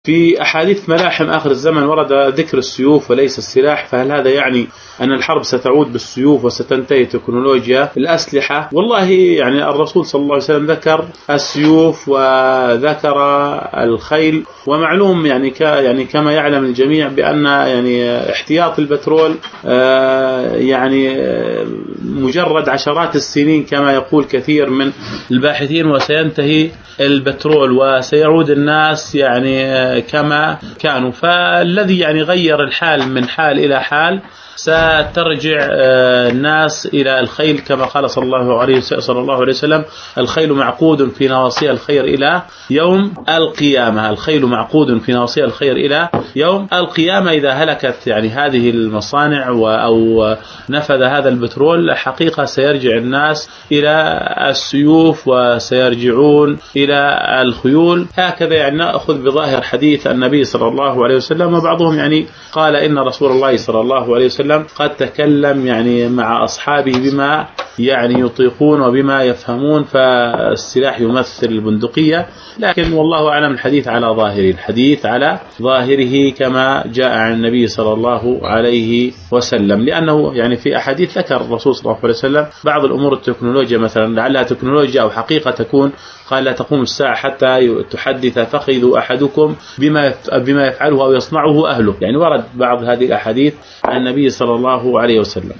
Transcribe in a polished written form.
في أحاديث ملاحم آخر الزمن ورد ذكر السيوف وليس السلاح، فهل هذا يعني أن الحرب ستعود بالسيوف وستنتهي تكنولوجيا الأسلحة؟ والله يعني الرسول صلى الله عليه وسلم ذكر السيوف وذكر الخيل، ومعلوم يعني كما يعلم الجميع بأن يعني احتياط البترول يعني مجرد عشرات السنين كما يقول كثير من الباحثين، وسينتهي البترول وسيعود الناس يعني كما كانوا. فالذي يعني غير الحال من حال إلى حال سترجع الناس إلى الخيل كما قال صلى الله عليه وسلم: الخيل معقود في نواصي الخير إلى يوم القيامة. الخيل معقود في نواصي الخير إلى يوم القيامة. إذا هلكت يعني هذه المصانع أو نفذ هذا البترول، حقيقة سيرجع الناس إلى السيوف وسيرجعون إلى الخيول. هكذا يعني نأخذ بظاهر حديث النبي صلى الله عليه وسلم. وبعضهم يعني قال إن رسول الله صلى الله عليه وسلم قد تكلم يعني مع أصحابه بما يعني يطيقون وبما يفهمون، فالسلاح يمثل البندقية. لكن والله أعلم الحديث على ظاهره، الحديث على ظاهره كما جاء عن النبي صلى الله عليه وسلم، لأنه يعني في أحاديث ذكر الرسول صلى الله عليه وسلم بعض الأمور التكنولوجيا مثلا لعلها تكنولوجيا أو حقيقة تكون. قال: لا تقوم الساعة حتى تحدث فخذ أحدكم بما يفعله أو يصنعه أهله. يعني ورد بعض هذه الأحاديث عن النبي صلى الله عليه وسلم.